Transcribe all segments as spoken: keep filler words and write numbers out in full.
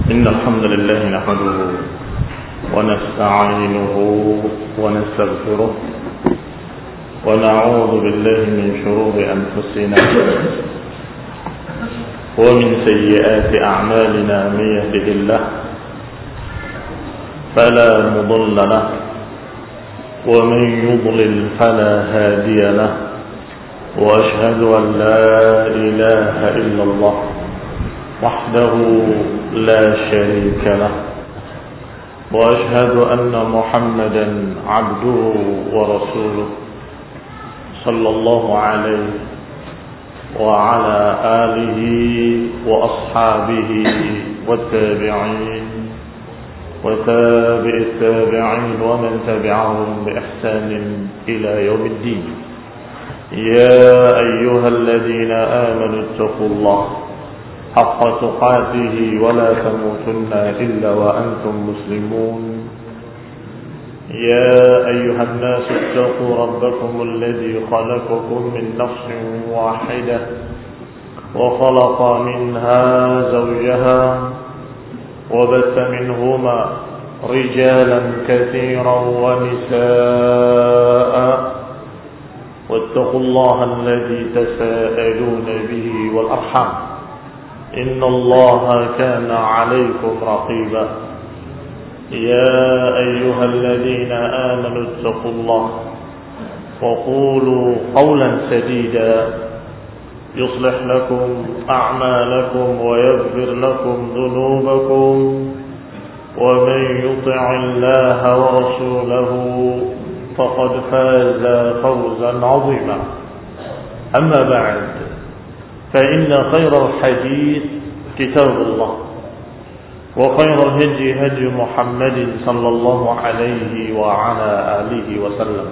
إن الحمد لله نحمده ونستعينه ونستغفره ونعوذ بالله من شرور أنفسنا ومن سيئات أعمالنا من يهده الله فلا مضل له ومن يضلل فلا هادي له وأشهد أن لا إله إلا الله وحده لا شريك له وأشهد أن محمدا عبده ورسوله صلى الله عليه وعلى آله وأصحابه والتابعين وتابع التابعين ومن تبعهم بإحسان إلى يوم الدين. يا أيها الذين آمنوا اتقوا الله حق تقاته ولا تموتن إلا وأنتم مسلمون. يا أيها الناس اتقوا ربكم الذي خلقكم من نفس واحدة وخلق منها زوجها وبث منهما رجالا كثيرا ونساء واتقوا الله الذي تساءلون به والأرحام إن الله كان عليكم رقيبا. يا أيها الذين آمنوا اتقوا الله وقولوا قولا سديدا يصلح لكم أعمالكم ويغفر لكم ذنوبكم ومن يطع الله ورسوله فقد فاز فوزا عظيما. أما بعد فإن خير الحديث كتاب الله وخير الهدي هدي محمد صلى الله عليه وعلى آله وسلم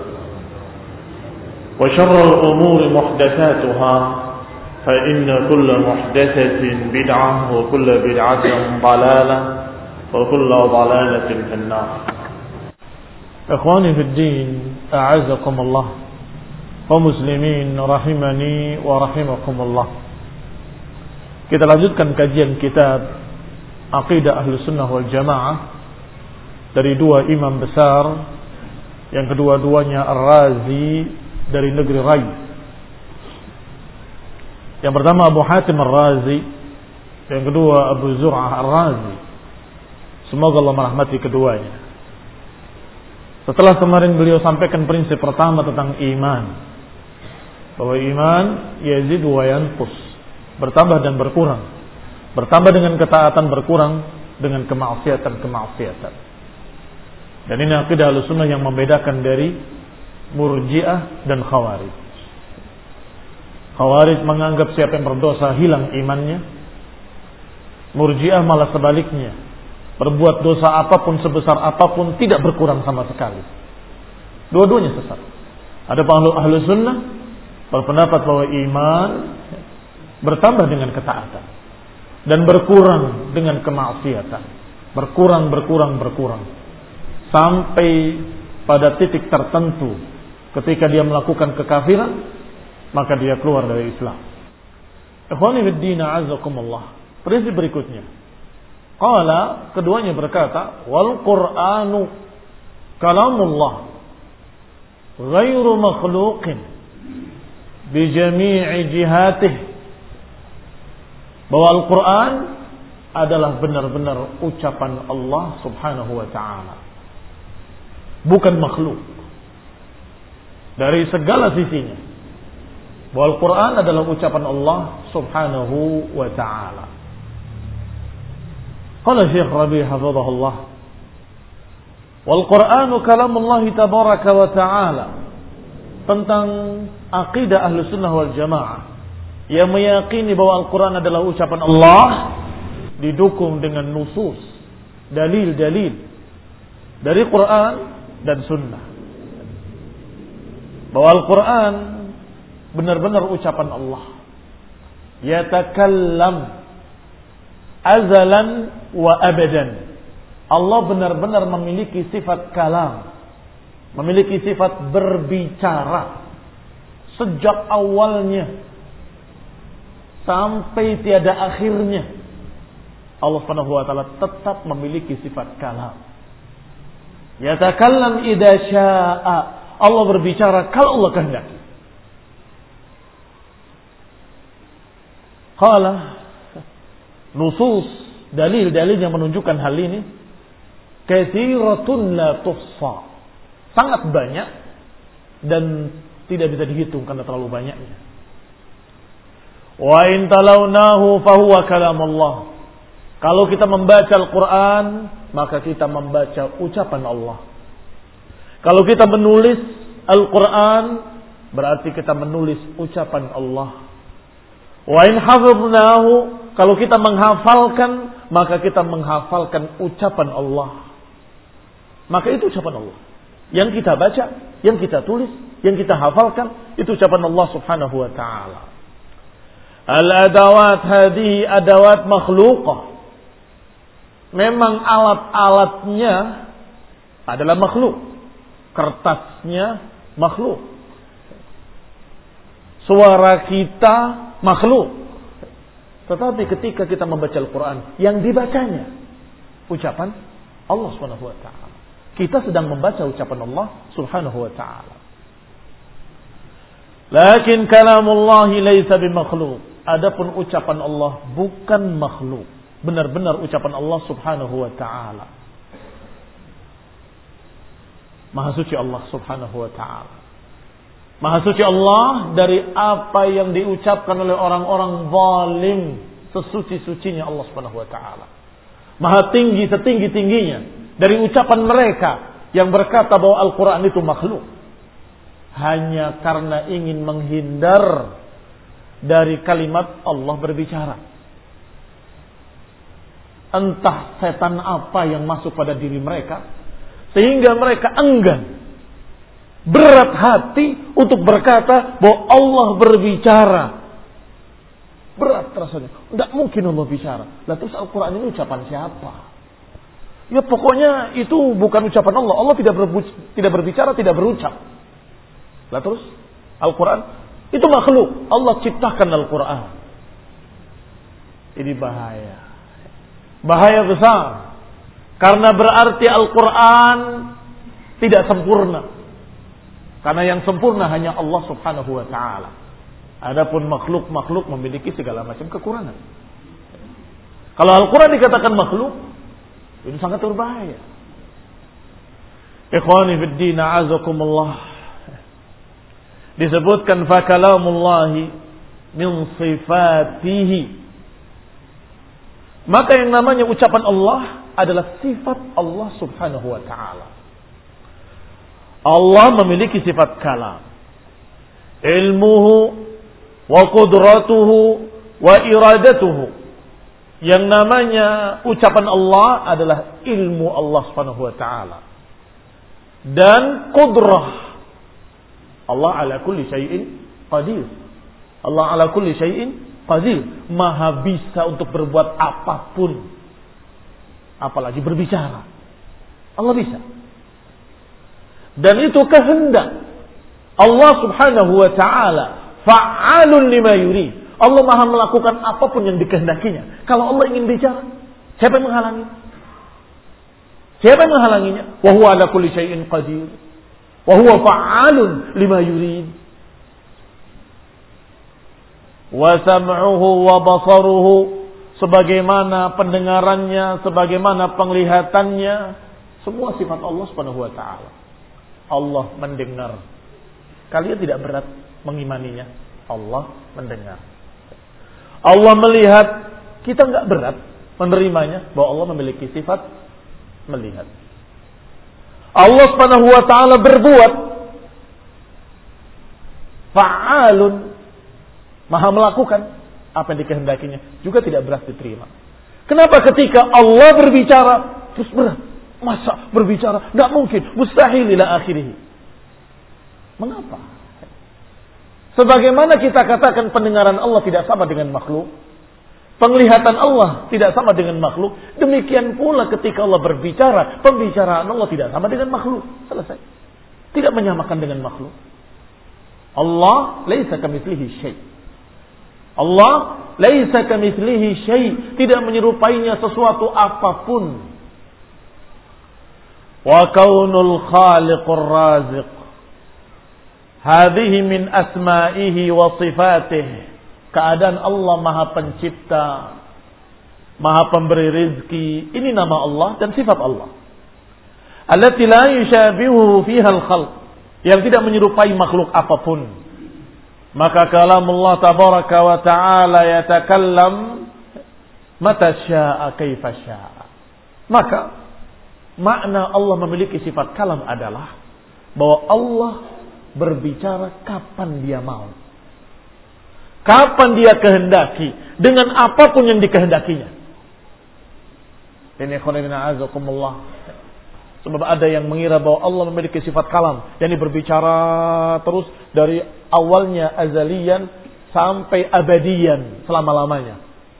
وشر الأمور محدثاتها فإن كل محدثة بدعة وكل بدعة ضلالة وكل ضلالة في النار. إخواني في الدين أعزكم الله ومسلمين rahimani wa rahimakumullah. Kita lanjutkan kajian kitab Aqidah Ahlus Sunnah wal Jamaah dari dua imam besar, yang kedua-duanya Ar-Razi dari negeri Rai. Yang pertama Abu Hatim Ar-Razi, yang kedua Abu Zur'ah Ar-Razi. Semoga Allah merahmati keduanya. Setelah kemarin beliau sampaikan prinsip pertama tentang iman, bahwa iman yazid wa yanqus, bertambah dan berkurang. Bertambah dengan ketaatan, berkurang dengan kemaksiatan-kemaksiatan. Dan ini akidah Ahlussunnah yang membedakan dari Murji'ah dan Khawarij. Khawarij menganggap siapa yang berdosa hilang imannya. Murji'ah malah sebaliknya, berbuat dosa apapun sebesar apapun tidak berkurang sama sekali. Dua-duanya sesat. Ada Ahlussunnah berpendapat bahwa iman bertambah dengan ketaatan dan berkurang dengan kemaksiatan. Berkurang, berkurang, berkurang. Sampai pada titik tertentu ketika dia melakukan kekafiran, maka dia keluar dari Islam. Ikhwani fid din a'azzakumullah. Prinsip berikutnya. Qala, keduanya berkata, wal Qur'anu kalamullah ghairu makhluqin bi jami'i jihatihi. Bahwa Al-Quran adalah benar-benar ucapan Allah subhanahu wa ta'ala, bukan makhluk dari segala sisinya. Bahwa Al-Quran adalah ucapan Allah subhanahu wa ta'ala. Qala Syekh Rabi' hafizahullah, wal Qur'anu kalamullahi tabaraka wa ta'ala. Tentang akidah Ahlus Sunnah wal Jamaah yang meyakini bahwa Al-Quran adalah ucapan Allah, didukung dengan nusus, dalil-dalil dari Quran dan Sunnah, bahwa Al-Quran benar-benar ucapan Allah. Yatakallam azalan wa abadan. Allah benar-benar memiliki sifat kalam, memiliki sifat berbicara sejak awalnya sampai tiada akhirnya. Allah Subhanahu wa taala tetap memiliki sifat kalam. Yatakallam idza syaa. Allah berbicara kalau Allah kehendaki. Qala nusus dalil-dalil yang menunjukkan hal ini katsiratun la tuhsa. Sangat banyak dan tidak bisa dihitung karena terlalu banyaknya. Wa in talawnahu fahuwa kalamullah. Kalau kita membaca Al-Quran, maka kita membaca ucapan Allah. Kalau kita menulis Al-Quran, berarti kita menulis ucapan Allah. Wa in hafidnahu, kalau kita menghafalkan, maka kita menghafalkan ucapan Allah. Maka itu ucapan Allah. Yang kita baca, yang kita tulis, yang kita hafalkan, itu ucapan Allah Subhanahu wa ta'ala. Al-adawat hadihi adawat makhluqah. Memang alat-alatnya adalah makhluk. Kertasnya makhluk. Suara kita makhluk. Tetapi ketika kita membaca Al-Quran, yang dibacanya ucapan Allah Subhanahu wa ta'ala. Kita sedang membaca ucapan Allah Subhanahu wa ta'ala. Lakin kalamullahi laysa bimakhluk. Adapun ucapan Allah bukan makhluk. Benar-benar ucapan Allah Subhanahu wa ta'ala. Maha suci Allah Subhanahu wa ta'ala. Maha suci Allah dari apa yang diucapkan oleh orang-orang zalim. Sesuci-sucinya Allah Subhanahu wa ta'ala. Maha tinggi setinggi-tingginya dari ucapan mereka yang berkata bahwa Al-Quran itu makhluk. Hanya karena ingin menghindar dari kalimat Allah berbicara. Entah setan apa yang masuk pada diri mereka, sehingga mereka enggan, berat hati untuk berkata bahwa Allah berbicara. Berat rasanya, tidak mungkin Allah bicara. Lah terus Al-Quran ini ucapan siapa? Ya pokoknya itu bukan ucapan Allah. Allah tidak berbicara, tidak berbicara, tidak berucap. Lah terus Al-Quran itu makhluk. Allah ciptakan Al-Quran. Ini bahaya. Bahaya besar. Karena berarti Al-Quran tidak sempurna. Karena yang sempurna hanya Allah Subhanahu wa ta'ala. Adapun makhluk-makhluk memiliki segala macam kekurangan. Kalau Al-Quran dikatakan makhluk, itu sangat berbahaya. Ikhwani fiddin a'azakumullah. Disebutkan fa kalamullahi min sifatihi. Maka yang namanya ucapan Allah adalah sifat Allah Subhanahu wa ta'ala. Allah memiliki sifat kalam. Ilmuhu wa qudratuhu wa iradatuhu. Yang namanya ucapan Allah adalah ilmu Allah Subhanahu wa ta'ala. Dan qudrah. Allah ala kulli syai'in qadir. Allah ala kulli syai'in qadir, maha bisa untuk berbuat apapun. Apalagi berbicara. Allah bisa. Dan itu kehendak Allah Subhanahu wa ta'ala. Fa'alun lima yurid. Allah maha melakukan apapun yang dikehendakinya. Kalau Allah ingin bicara, siapa yang menghalangi? Siapa yang menghalanginya? Wa huwa ala kulli syai'in qadir. Wa huwa fa'alun lima yurid. Wa sam'uhu wa basaruhu, sebagaimana pendengarannya, sebagaimana penglihatannya, semua sifat Allah Subhanahu wa ta'ala. Allah mendengar. Kalian tidak berat mengimaninya. Allah mendengar. Allah melihat. Kita enggak berat menerimanya bahwa Allah memiliki sifat melihat. Allah Subhanahu wa ta'ala berbuat. Fa'alun, maha melakukan apa yang dikehendakinya, juga tidak berat diterima. Kenapa ketika Allah berbicara terus berat? Masa berbicara? Tidak mungkin, mustahil ila akhirih. Mengapa? Sebagaimana kita katakan pendengaran Allah tidak sama dengan makhluk, penglihatan Allah tidak sama dengan makhluk, demikian pula ketika Allah berbicara, pembicaraan Allah tidak sama dengan makhluk. Selesai. Tidak menyamakan dengan makhluk. Allah laisa kamitslihi syai'. Allah laisa kamitslihi syai', tidak menyerupainya sesuatu apapun. Wa kaunul khaliqur raziq, hadhihi min asma'ihi wa sifatihi. Keadaan Allah Maha Pencipta, Maha Pemberi rizki, ini nama Allah dan sifat Allah. Allati la yushabihu fiha al-khalq, yang tidak menyerupai makhluk apapun. Maka kalamullah tabaraka wa ta'ala yatakallam mata syaa kaifa syaa. Maka makna Allah memiliki sifat kalam adalah bahwa Allah berbicara kapan dia mau, kapan dia kehendaki, dengan apapun yang dikehendakinya. Ini khonibina azakumullah. Sebab ada yang mengira bahwa Allah memiliki sifat kalam, yakni berbicara terus dari awalnya azalian sampai abadian, selama-lamanya.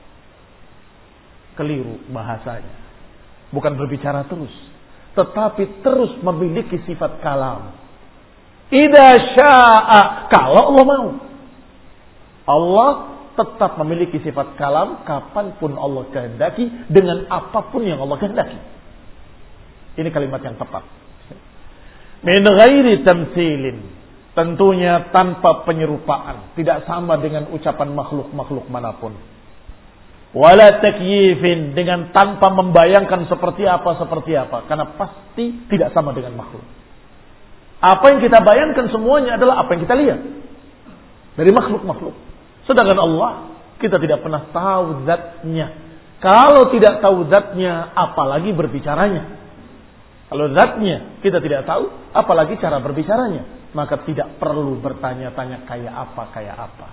Keliru bahasanya. Bukan berbicara terus, tetapi terus memiliki sifat kalam. Idza syaa, kalau Allah mau. Allah tetap memiliki sifat kalam kapanpun Allah kehendaki, dengan apapun yang Allah kehendaki. Ini kalimat yang tepat. Min ghairi tamtsilin, tentunya tanpa penyerupaan, tidak sama dengan ucapan makhluk-makhluk manapun. Wala takyifin, dengan tanpa membayangkan seperti apa seperti apa, karena pasti tidak sama dengan makhluk. Apa yang kita bayangkan semuanya adalah apa yang kita lihat dari makhluk-makhluk. Sedangkan Allah, kita tidak pernah tahu zatnya. Kalau tidak tahu zatnya, apalagi berbicaranya. Kalau zatnya kita tidak tahu, apalagi cara berbicaranya. Maka tidak perlu bertanya-tanya kayak apa, kayak apa.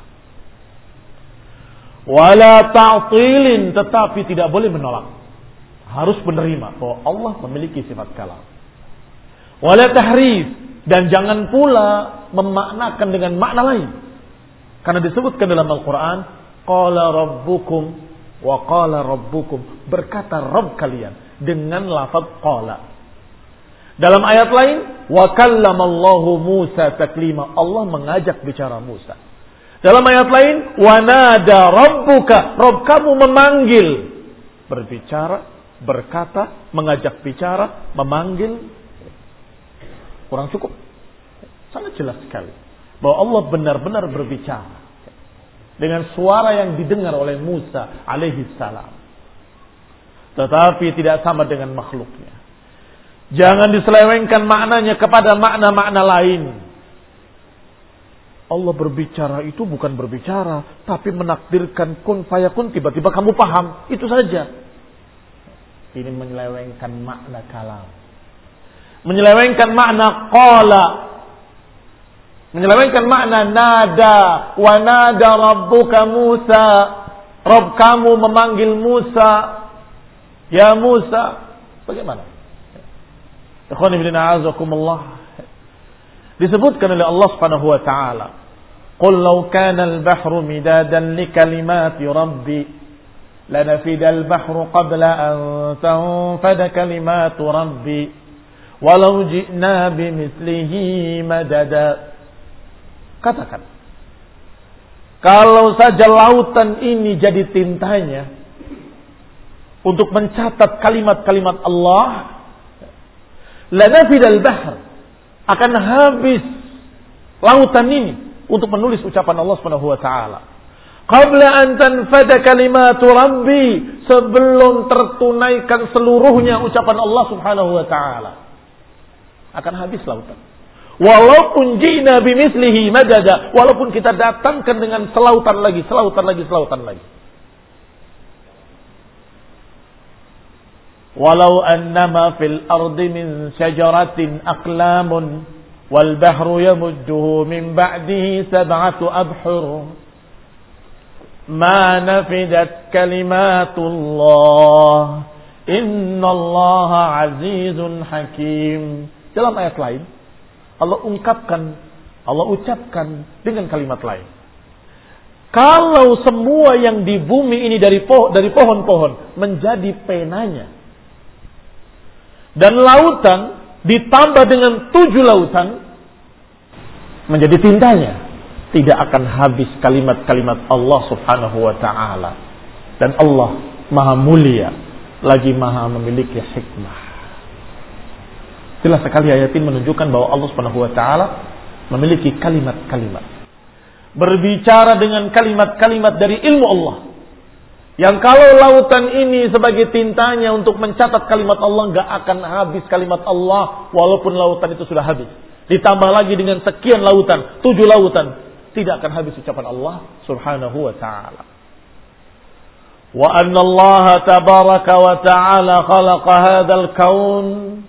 Wala ta'tilin, tetapi tidak boleh menolak. Harus menerima bahwa Allah memiliki sifat kalam. Wala tahrif, dan jangan pula memaknakan dengan makna lain. Karena disebutkan dalam Al-Quran, qala rabbukum wa qala rabbukum, berkata Rabb kalian dengan lafaz qala. Dalam ayat lain, wa kallamallahu Musa taklima, Allah mengajak bicara Musa. Dalam ayat lain, wa nada rabbuka, Rabb kamu memanggil. Berbicara, berkata, mengajak bicara, memanggil. Kurang cukup. Sangat jelas sekali bahwa Allah benar-benar berbicara dengan suara yang didengar oleh Musa alaihi salam. Tetapi tidak sama dengan makhluknya. Jangan diselewengkan maknanya kepada makna-makna lain. Allah berbicara itu bukan berbicara, tapi menakdirkan kun fayakun, tiba-tiba kamu paham. Itu saja. Ini menyelewengkan makna kalam. Menyelewengkan makna qala. Menyelewengkan makna nada. Wa nada rabbuka Musa. Rabb kamu memanggil Musa. Ya Musa. Bagaimana? Ikhwani fillah azakumullah. Disebutkan oleh Allah Subhanahu wa taala, "Qul law kana al-bahru midadan li kalimati rabbi lanafida al-bahru qabla an tanfada kalimatu rabbi walau ji'na bimithlihi madada." Katakan, kalau saja lautan ini jadi tintanya untuk mencatat kalimat-kalimat Allah, lanafidal bahr, akan habis lautan ini untuk menulis ucapan Allah Subhanahu wa taala. Qabla an tanfada kalimatu rabbi, sebelum tertunaikan seluruhnya ucapan Allah Subhanahu wa taala, akan habis lautan. Walaupun ji'na bimithlihi madada, walaupun kita datangkan dengan selautan lagi, selautan lagi, selautan lagi. Walau annama fil ardi min syajaratin aqlamun wal bahru yamudduhu min ba'dihi sab'atu abhur ma nafidat kalimatullah innallaha azizun hakim. Dalam ayat lain Allah ungkapkan, Allah ucapkan dengan kalimat lain, kalau semua yang di bumi ini dari pohon, dari pohon-pohon menjadi penanya, dan lautan ditambah dengan tujuh lautan menjadi tintanya, tidak akan habis kalimat-kalimat Allah Subhanahu wa taala. Dan Allah Maha mulia, lagi Maha memiliki hikmah. Jelas sekali ayat ini menunjukkan bahwa Allah Subhanahu wa taala memiliki kalimat-kalimat. Berbicara dengan kalimat-kalimat dari ilmu Allah. Yang kalau lautan ini sebagai tintanya untuk mencatat kalimat Allah, gak akan habis kalimat Allah walaupun lautan itu sudah habis. Ditambah lagi dengan sekian lautan, tujuh lautan, tidak akan habis ucapan Allah Subhanahu wa taala. Wa anna Allah tabaraka wa ta'ala khalaqa hadzal kaun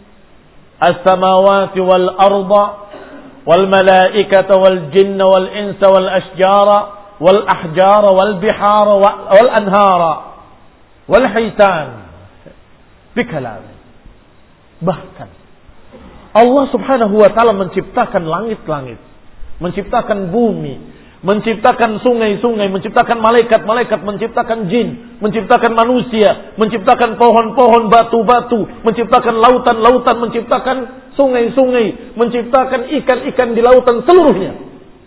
as-samawati wal arda wal malaikata wal jinna wal insa wal ashjara wal ahjara wal bihara wal anhara wal hitan bikalam. Bahkan Allah Subhanahu wa taala menciptakan langit-langit, menciptakan bumi, menciptakan sungai-sungai, menciptakan malaikat-malaikat, menciptakan jin, menciptakan manusia, menciptakan pohon-pohon, batu-batu, menciptakan lautan-lautan, menciptakan sungai-sungai, menciptakan ikan-ikan di lautan seluruhnya.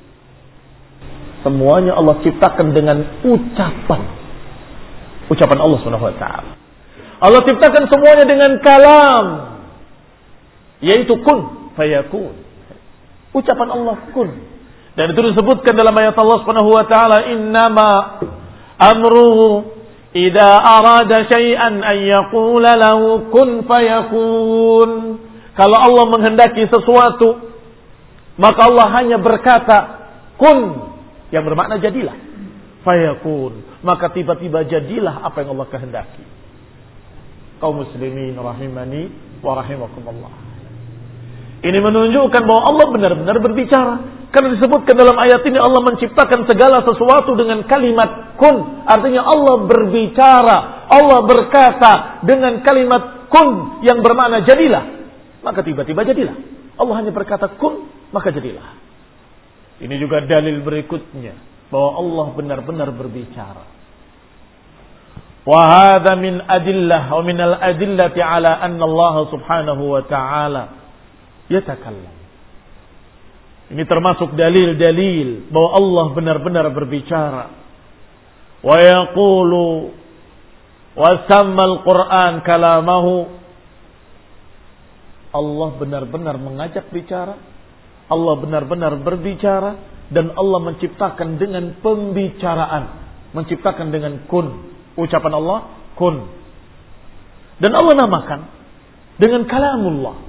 Semuanya Allah ciptakan dengan ucapan. Ucapan Allah Subhanahu wa taala. Allah ciptakan semuanya dengan kalam, yaitu kun fayakun. Ucapan Allah kun. Dan itu disebutkan dalam ayat Allah Subhanahu wa taala, innama amruhu idza arada syai'an an yaqula lahu kun fayakun. Kalau Allah menghendaki sesuatu, maka Allah hanya berkata kun, yang bermakna jadilah. Fayakun, maka tiba-tiba jadilah apa yang Allah kehendaki. Kaum muslimin rahimani wa rahimakumullah. Ini menunjukkan bahwa Allah benar-benar berbicara. Karena disebutkan dalam ayat ini Allah menciptakan segala sesuatu dengan kalimat kun. Artinya Allah berbicara, Allah berkata dengan kalimat kun yang bermakna jadilah. Maka tiba-tiba jadilah. Allah hanya berkata kun, maka jadilah. Ini juga dalil berikutnya bahwa Allah benar-benar berbicara. Wa hadza min adillah wa min al-adillati ala anna Allah Subhanahu wa ta'ala yatakallam. Ini termasuk dalil-dalil bahwa Allah benar-benar berbicara. Wa yaqulu wa samma al-Qur'an kalamahu. Allah benar-benar mengajak bicara. Allah benar-benar berbicara. Dan Allah menciptakan dengan pembicaraan. Menciptakan dengan kun. Ucapan Allah kun. Dan Allah namakan dengan kalamullah.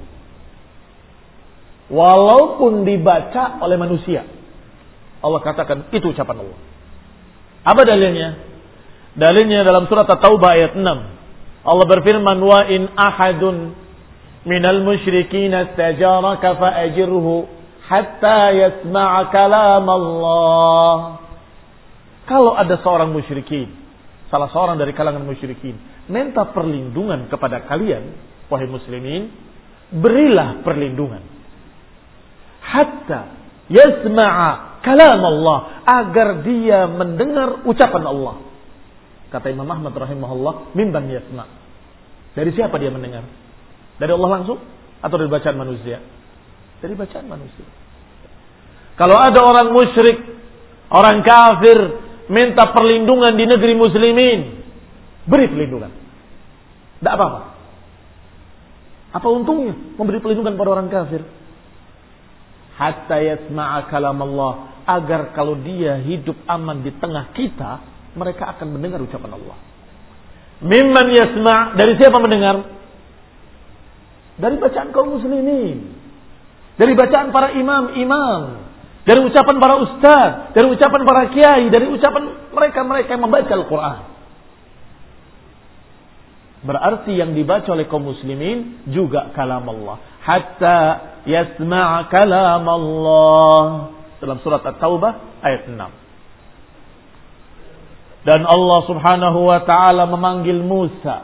Walaupun dibaca oleh manusia, Allah katakan itu ucapan Allah. Apa dalilnya? Dalilnya dalam surat At-Taubah ayat enam. Allah berfirman, wa in ahadun minal musyrikin istajaraka fa'ajirhu hatta yasma'a kalam Allah. Kalau ada seorang musyrikin, salah seorang dari kalangan musyrikin, minta perlindungan kepada kalian, wahai muslimin, berilah perlindungan. Hatta yasma'a kalam Allah, agar dia mendengar ucapan Allah. Kata Imam Ahmad rahimahullah, mimban yasma'. Dari siapa dia mendengar? Dari Allah langsung atau dari bacaan manusia? Dari bacaan manusia. Kalau ada orang musyrik, orang kafir minta perlindungan di negeri muslimin, beri perlindungan. Tidak apa-apa. Apa untungnya memberi perlindungan pada orang kafir? Hatta yasma'a kalam Allah, agar kalau dia hidup aman di tengah kita, mereka akan mendengar ucapan Allah. Mimman yasma', dari siapa mendengar? Dari bacaan kaum muslimin, dari bacaan para imam-imam, dari ucapan para ustaz, dari ucapan para kiai, dari ucapan mereka-mereka yang membaca Al-Quran. Berarti yang dibaca oleh kaum muslimin juga kalam Allah. Hatta yasma'a kalam Allah. Dalam surat At-Taubah ayat enam. Dan Allah Subhanahu wa ta'ala memanggil Musa.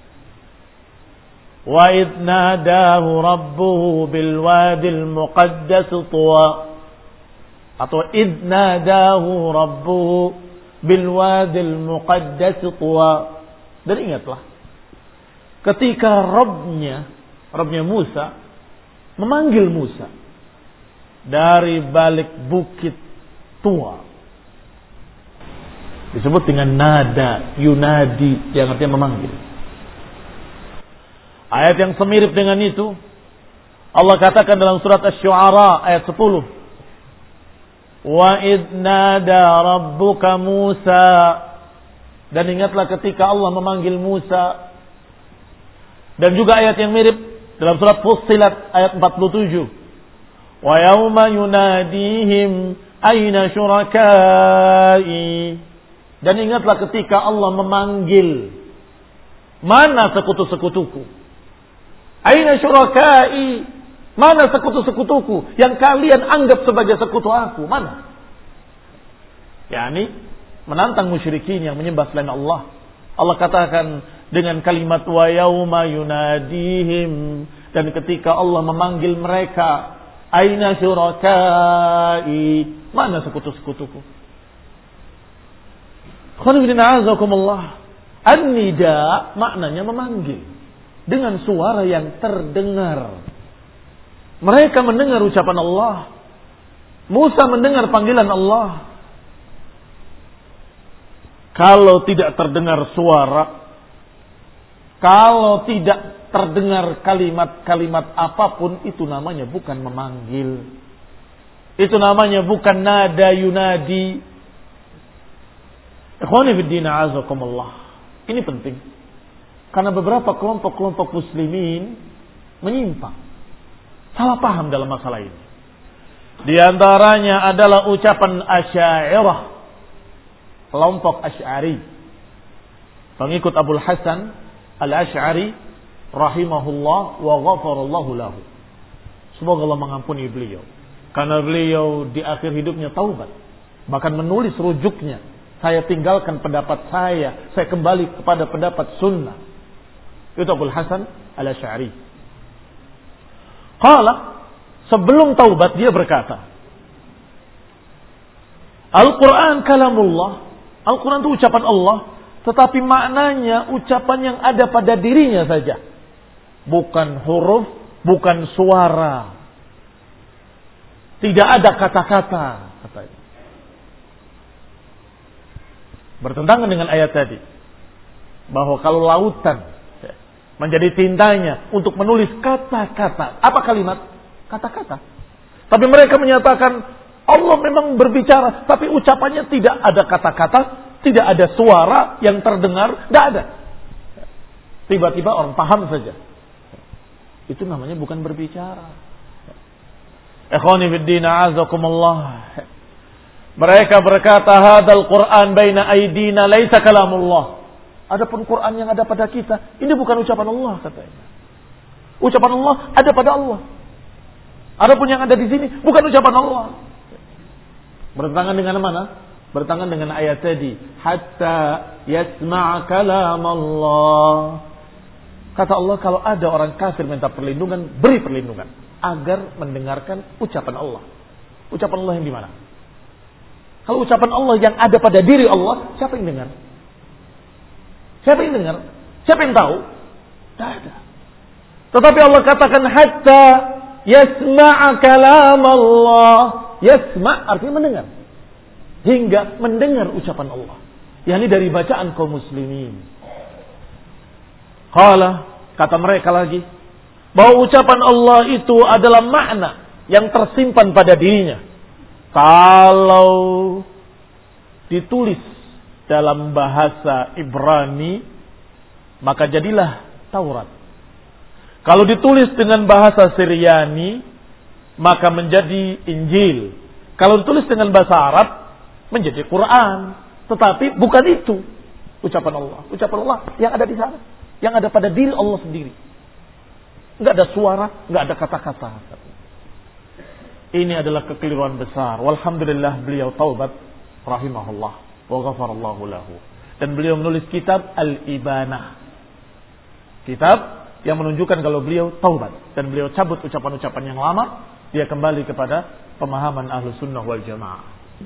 Wa idh nadahu rabbuhu bil wadil muqaddas tuwa. Atau idh nadahu rabbuhu bil wadil muqaddas tuwa. Dan ingatlah, ketika Rabbnya, Rabbnya Musa memanggil Musa dari balik bukit tua. Disebut dengan nada yunadi yang artinya memanggil. Ayat yang semirip dengan itu Allah katakan dalam surat Asy-Syu'ara ayat sepuluh. Wa idh nada rabbuka Musa. Dan ingatlah ketika Allah memanggil Musa. Dan juga ayat yang mirip dalam surat Fussilat ayat empat puluh tujuh. Wa yauma yunadihim aina syurakai. Dan ingatlah ketika Allah memanggil, mana sekutu-sekutuku? Aina syurakai? Mana sekutu-sekutuku yang kalian anggap sebagai sekutu aku? Mana? yakni menantang musyrikin yang menyembah selain Allah. Allah katakan dengan kalimat wa yauma yunadihim, dan ketika Allah memanggil mereka, aina syurakai? Mana sekutu-sekutuku? An-nida maknanya memanggil dengan suara yang terdengar. Mereka mendengar ucapan Allah. Musa mendengar panggilan Allah. Kalau tidak terdengar suara, kalau tidak terdengar kalimat-kalimat apapun, itu namanya bukan memanggil. Itu namanya bukan nada yunadi. Ikhwani fiddin a'azakumullah. Ini penting. Karena beberapa kelompok-kelompok muslimin menyimpang, salah paham dalam masalah ini. Di antaranya adalah ucapan Asy'ariyah, kelompok Asy'ari, pengikut Abul Hasan Al-Asy'ari rahimahullah wa ghafarallahu lahu. Semoga Allah mengampuni beliau, karena beliau di akhir hidupnya taubat, bahkan menulis rujuknya, saya tinggalkan pendapat saya, saya kembali kepada pendapat sunnah. Itu Abul Hasan Al-Asy'ari. Qala, sebelum taubat dia berkata, Al-Quran kalamullah. Al-Quran itu ucapan Allah, tetapi maknanya ucapan yang ada pada dirinya saja, bukan huruf, bukan suara, tidak ada kata-kata, katanya. Bertentangan dengan ayat tadi, bahwa kalau lautan menjadi tintanya untuk menulis kata-kata. Apa kalimat? Kata-kata. Tapi mereka menyatakan Allah memang berbicara, tapi ucapannya tidak ada kata-kata, tidak ada suara yang terdengar, tidak ada. Tiba-tiba orang paham saja. Itu namanya bukan berbicara. Ikhwani fiddin a'azakumullah. Mereka berkata, hadal Quran baina aidina laisa kalamullah. Adapun Quran yang ada pada kita, ini bukan ucapan Allah, katanya. Ucapan Allah ada pada Allah. Adapun yang ada di sini bukan ucapan Allah. Bertentangan dengan mana? Bertentangan dengan ayat tadi, hatta yasma' kalam Allah. Kata Allah, kalau ada orang kafir minta perlindungan, beri perlindungan agar mendengarkan ucapan Allah. Ucapan Allah yang di mana? Kalau ucapan Allah yang ada pada diri Allah, siapa yang dengar? Siapa yang dengar? Siapa yang tahu? Tidak ada. Tetapi Allah katakan hatta yasma'a kalam Allah. Yasma' artinya mendengar. Hingga mendengar ucapan Allah. Yang ini dari bacaan kaum muslimin. Qala, kata mereka lagi, bahwa ucapan Allah itu adalah makna yang tersimpan pada dirinya. Kalau ditulis dalam bahasa Ibrani, maka jadilah Taurat. Kalau ditulis dengan bahasa Syriani, maka menjadi Injil. Kalau ditulis dengan bahasa Arab, menjadi Quran. Tetapi bukan itu ucapan Allah. Ucapan Allah yang ada di sana, yang ada pada diri Allah sendiri. Enggak ada suara, enggak ada kata-kata. Ini adalah kekeliruan besar. Walhamdulillah beliau taubat rahimahullah wa ghafarallahu lahu. Dan beliau menulis kitab Al-Ibanah. Kitab yang menunjukkan kalau beliau taubat dan beliau cabut ucapan-ucapan yang lama, dia kembali kepada pemahaman Ahlus Sunnah wal Jamaah.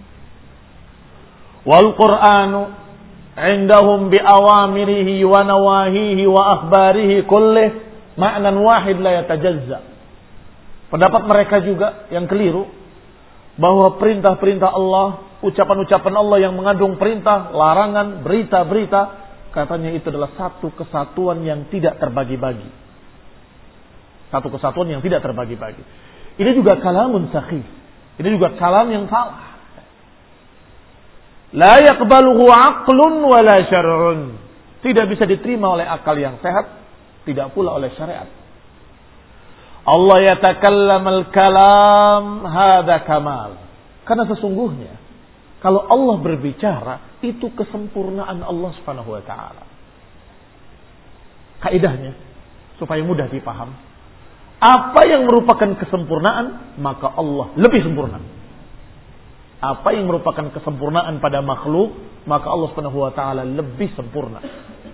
Wal Qur'anu indahum bi awamirihi wa nawahihi wa akhbarihi kullih ma'nan wahid la yatajazza. Pendapat mereka juga yang keliru, bahwa perintah-perintah Allah, ucapan-ucapan Allah yang mengandung perintah, larangan, berita-berita, katanya itu adalah satu kesatuan yang tidak terbagi-bagi. Satu kesatuan yang tidak terbagi-bagi. Ini juga kalamun sakhif. Ini juga kalam yang salah. La yaqbaluhu aqlun wala syar'un. Tidak bisa diterima oleh akal yang sehat, tidak pula oleh syariat. Allah yatakallam al-kalam hadza kamal. Karena sesungguhnya kalau Allah berbicara itu kesempurnaan Allah Subhanahu wa taala. Kaidahnya supaya mudah dipaham. Apa yang merupakan kesempurnaan, maka Allah lebih sempurna. Apa yang merupakan kesempurnaan pada makhluk, maka Allah Subhanahu wa taala lebih sempurna.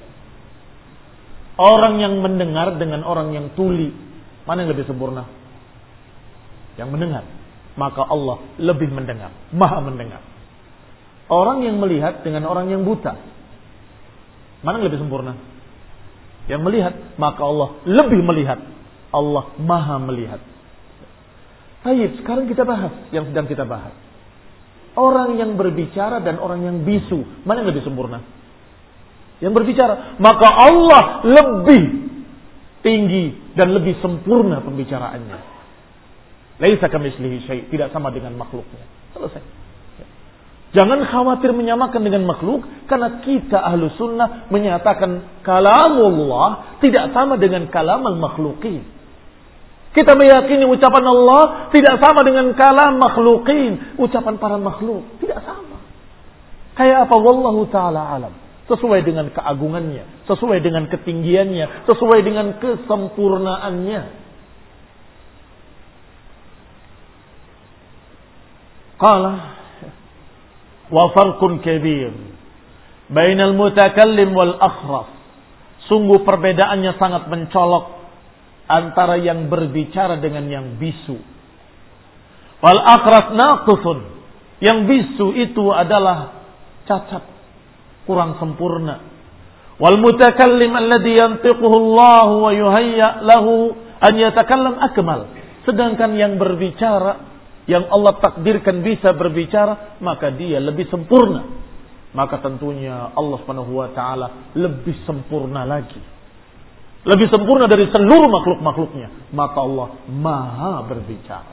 Orang yang mendengar dengan orang yang tuli, mana yang lebih sempurna? Yang mendengar. Maka Allah lebih mendengar, maha mendengar. Orang yang melihat dengan orang yang buta, mana yang lebih sempurna? Yang melihat, maka Allah lebih melihat. Allah maha melihat. Baik, sekarang kita bahas yang sedang kita bahas. Orang yang berbicara dan orang yang bisu, mana yang lebih sempurna? Yang berbicara. Maka Allah lebih tinggi dan lebih sempurna pembicaraannya. Laisa kamitslihi syai', tidak sama dengan makhluknya. Selesai. Jangan khawatir menyamakan dengan makhluk, karena kita ahlu sunnah menyatakan kalamullah tidak sama dengan kalamal makhlukin. Kita meyakini ucapan Allah tidak sama dengan kalam makhlukin. Ucapan para makhluk tidak sama. Kayak apa? Wallahu ta'ala alam. Sesuai dengan keagungannya, sesuai dengan ketinggiannya, sesuai dengan kesempurnaannya. Qala wa farqun kabir bainal mutakallim wal akhras. Sungguh perbedaannya sangat mencolok antara yang berbicara dengan yang bisu. Wal akhras naqisun. Yang bisu itu adalah cacat, kurang sempurna. Wal mutakallim alladhi yantiquhu Allah wa yuhayya lahu an yatakallam akmal. Sedangkan yang berbicara, yang Allah takdirkan bisa berbicara, maka dia lebih sempurna. Maka tentunya Allah Subhanahu wa taala lebih sempurna lagi. Lebih sempurna dari seluruh makhluk-makhluknya. Maka Allah maha berbicara.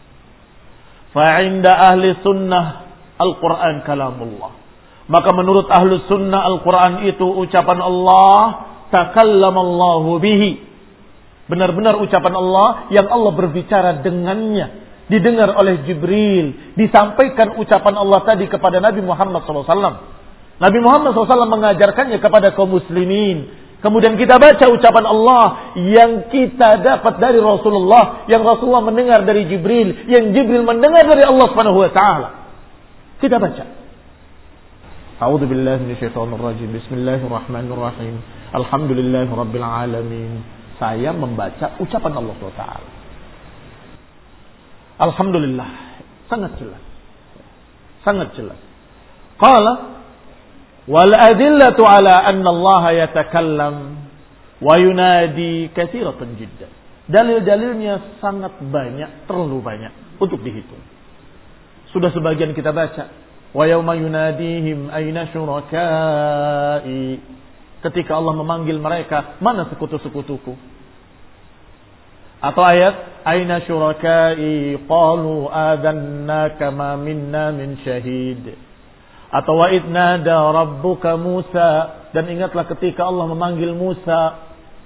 Fa'inda ahli sunnah Al-Quran kalamullah. Maka menurut ahli sunnah Al-Quran itu ucapan Allah. Takallamallahu bihi. Benar-benar ucapan Allah yang Allah berbicara dengannya. Didengar oleh Jibril. Disampaikan ucapan Allah tadi kepada Nabi Muhammad shallallahu alaihi wasallam. Nabi Muhammad shallallahu alaihi wasallam mengajarkannya kepada kaum muslimin. Kemudian kita baca ucapan Allah yang kita dapat dari Rasulullah, yang Rasulullah mendengar dari Jibril, yang Jibril mendengar dari Allah Subhanahu wa taala. Kita baca. A'udzu billahi minasyaitonir rajim. Bismillahirrahmanirrahim. Alhamdulillahirabbil alamin. Saya membaca ucapan Allah Subhanahu wa taala. Alhamdulillah, sangat jelas. Sangat jelas. Qala wal adillatu ala anna Allah yatakallam wa yunadi katsiratan jiddan. Dalil-dalilnya sangat banyak, terlalu banyak untuk dihitung. Sudah sebagian kita baca. Wa yauma yunadihim aina syurakai. Ketika Allah memanggil mereka, mana sekutu-sekutuku? Atau ayat aina syurakai qalu adanna kama minna min syahid. Atau wa idnada rabbuka Musa, dan ingatlah ketika Allah memanggil Musa.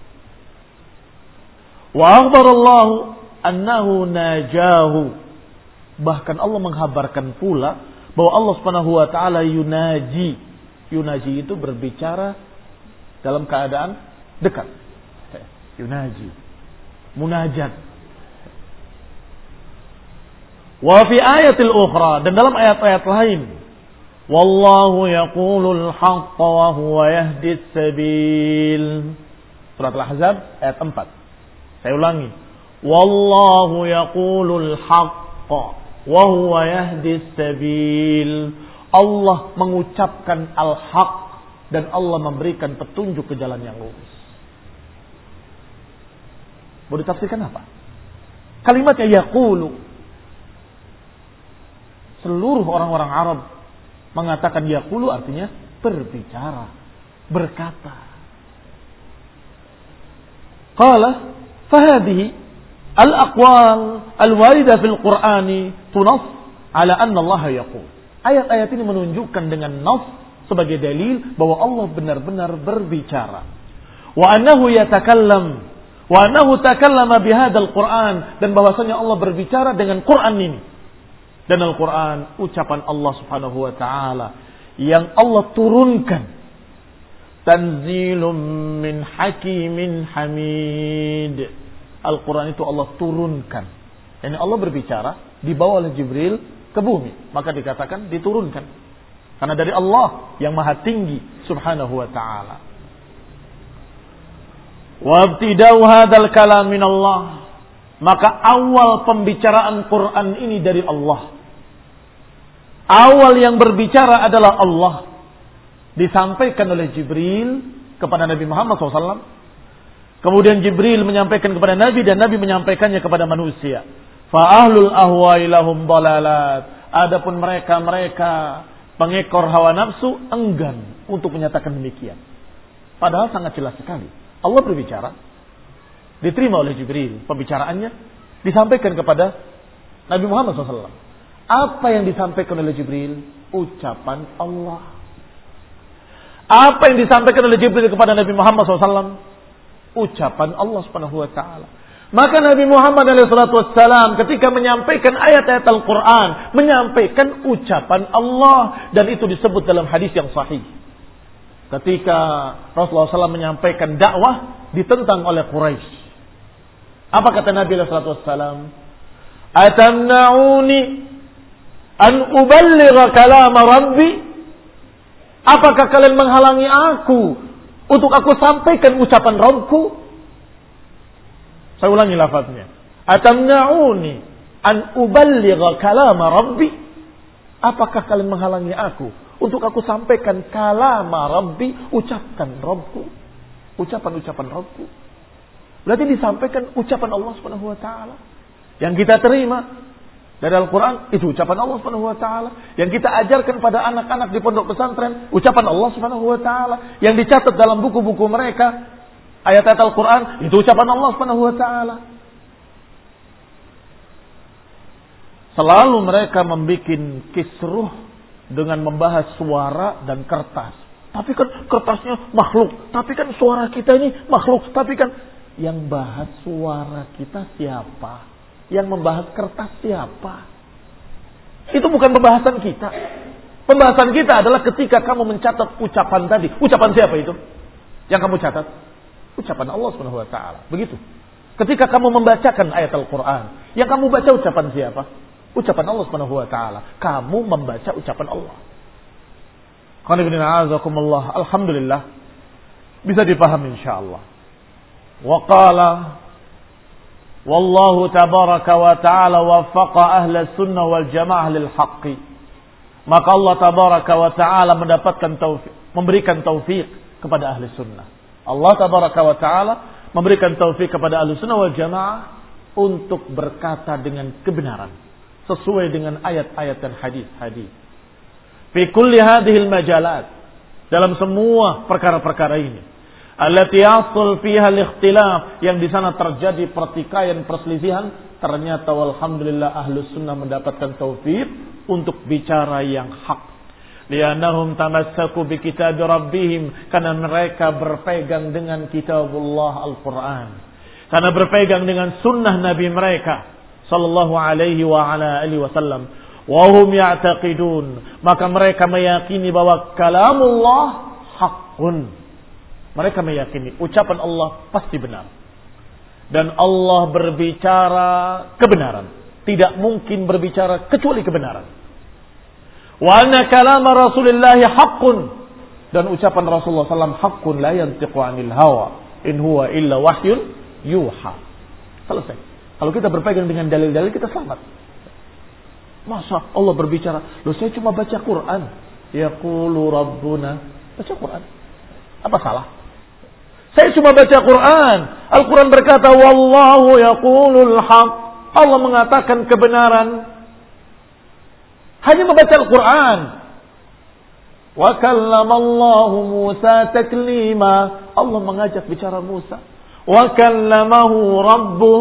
Wa akhbarallahu annahu najahu. Bahkan Allah menghabarkan pula bahwa Allah Subhanahu wa taala yunaji. Yunaji itu berbicara dalam keadaan dekat. Yunaji. Munajat. Wa fi ayatil ukhra, dan dalam ayat-ayat lain. Wallahu yaqulul haqqa wa huwa yahdis sabil. Surat Al-Ahzab ayat empat. Saya ulangi. Wallahu yaqulul haqqa wa huwa yahdis sabil. Allah mengucapkan al-haq dan Allah memberikan petunjuk ke jalan yang lurus. Mau ditafsirkan apa? Kalimatnya yaqulu. seluruh orang-orang Arab mengatakan yaqulu artinya berbicara, berkata. Qala fahadihi al-aqwal al-warida fil Qur'ani tunass ala anna Allah yaqul. Ayat-ayat ini menunjukkan dengan nas sebagai dalil bahwa Allah benar-benar berbicara. Wa annahu yatakallam wa annahu takallama bihadzal Qur'an, dan bahwasanya Allah berbicara dengan Quran ini. Dan Al-Quran ucapan Allah Subhanahu wa taala yang Allah turunkan. Tanzilum min hakimin hamid. Al-Quran itu Allah turunkan. Yani Allah berbicara dibawa oleh Jibril ke bumi, maka dikatakan diturunkan. Karena dari Allah yang maha tinggi Subhanahu wa taala. Wa ibtida'u hadzal kalam min Allah. Maka awal pembicaraan Quran ini dari Allah. Awal yang berbicara adalah Allah. Disampaikan oleh Jibril kepada Nabi Muhammad shallallahu alaihi wasallam. Kemudian Jibril menyampaikan kepada Nabi, dan Nabi menyampaikannya kepada manusia. Fa ahlul ahwa'i lahum dalalat. Adapun mereka-mereka pengekor hawa nafsu enggan untuk menyatakan demikian. Padahal sangat jelas sekali. Allah berbicara. Diterima oleh Jibril pembicaraannya, disampaikan kepada Nabi Muhammad shallallahu alaihi wasallam. Apa yang disampaikan oleh Jibril? Ucapan Allah. Apa yang disampaikan oleh Jibril kepada Nabi Muhammad shallallahu alaihi wasallam? Ucapan Allah subhanahu wa ta'ala. Maka Nabi Muhammad shallallahu alaihi wasallam ketika menyampaikan ayat-ayat Al-Quran, menyampaikan ucapan Allah. Dan itu disebut dalam hadis yang sahih. Ketika Rasulullah shallallahu alaihi wasallam menyampaikan dakwah, ditentang oleh Quraisy. Apa kata Nabi shallallahu alaihi wasallam? Atamna'uni an uballigha kalama Rabbi. Apakah kalian menghalangi aku untuk aku sampaikan ucapan Rabbku? Saya ulangi lafaznya. Atamna'uni an uballigha kalama Rabbi. Apakah kalian menghalangi aku untuk aku sampaikan kalama Rabbi, ucapan Rabbku, ucapan-ucapan Rabbku. Berarti disampaikan ucapan Allah Subhanahu wa taala. Yang kita terima dari Al-Quran itu ucapan Allah Subhanahu wa taala. Yang kita ajarkan pada anak-anak di pondok pesantren, ucapan Allah Subhanahu wa taala. Yang dicatat dalam buku-buku mereka, ayat-ayat Al-Quran, itu ucapan Allah Subhanahu wa taala. Selalu mereka membuat kisruh dengan membahas suara dan kertas. Tapi kan kertasnya makhluk, tapi kan suara kita ini makhluk, tapi kan yang bahas suara kita siapa? Yang membahas kertas siapa? Itu bukan pembahasan kita. Pembahasan kita adalah ketika kamu mencatat ucapan tadi. Ucapan siapa itu? Yang kamu catat? Ucapan Allah Subhanahu wa taala. Begitu. Ketika kamu membacakan ayat Al-Quran, yang kamu baca ucapan siapa? Ucapan Allah Subhanahu wa taala. Kamu membaca ucapan Allah. Alhamdulillah. Bisa dipahami insyaallah. Wa qala wallahu tabaraka wa ta'ala waffaqa ahla sunnah wal jamaah lil haqqi. Maka Allah tabaraka wa ta'ala mendapatkan taufik, memberikan taufik kepada ahli sunnah. Allah tabaraka wa ta'ala memberikan taufik kepada ahli sunnah wal jamaah untuk berkata dengan kebenaran sesuai dengan ayat-ayat dan hadis-hadis. Fi kulli hadhil majalat, dalam semua perkara-perkara ini. Allati yasul fiha al-ikhtilaf, yang di sana terjadi pertikaian, perselisihan, ternyata walhamdulillah ahlus sunnah mendapatkan taufik untuk bicara yang hak. Li'annahum tamassaku bi kitab rabbihim, karena mereka berpegang dengan kitabullah Al-Qur'an. Karena berpegang dengan sunnah Nabi mereka sallallahu alaihi wa ala alihi wasallam. Wa hum ya'taqidun, maka mereka meyakini bahwa kalamullah haqqun. Mereka meyakini ucapan Allah pasti benar. Dan Allah berbicara kebenaran. Tidak mungkin berbicara kecuali kebenaran. Wa anna kalama Rasulillahi haqqun. Dan ucapan Rasulullah sallallahu alaihi wasallam haqqun la yantiqu 'anil hawa in huwa illa wahyun yuha. Selesai. Kalau kita berpegang dengan dalil-dalil, kita selamat. Masa Allah berbicara? Loh, saya cuma baca Quran. Yaqulu Rabbuna. Baca Quran. Apa salah? Saya cuma baca Quran. Al-Quran berkata, Wallahu yaqulul haq. Allah mengatakan kebenaran. hanya membaca Al-Quran. Wa kallamallahu Musa taklima. Allah mengajak bicara Musa. Wa kallamahu rabbuh.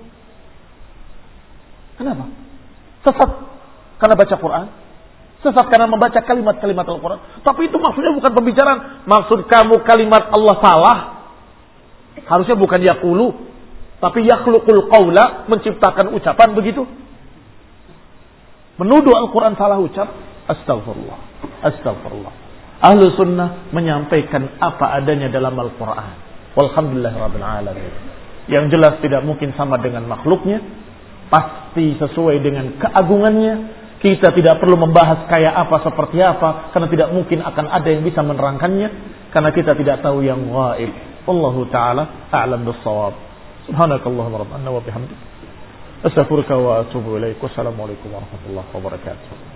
Kenapa? Sesat karena baca Quran. Sesat karena membaca kalimat-kalimat Al-Quran. Tapi itu maksudnya bukan pembicaraan. Maksud kamu kalimat Allah salah. Harusnya bukan yaqulu, tapi yakhluqul qawla, menciptakan ucapan begitu. Menuduh Al-Quran salah ucap. Astagfirullah. Astagfirullah. Ahlu sunnah menyampaikan apa adanya dalam Al-Quran. Walhamdulillahirabbil alamin. Yang jelas tidak mungkin sama dengan makhluknya. Pasti sesuai dengan keagungannya. Kita tidak perlu membahas kayak apa, seperti apa. Karena tidak mungkin akan ada yang bisa menerangkannya. Karena kita tidak tahu yang ghaib. Wallahu ta'ala a'lam bis-shawab. Subhanakallahumma rabbana wa bihamdik. Astaghfiruka wa atubu ilaik. Wassalamualaikum warahmatullahi wabarakatuh.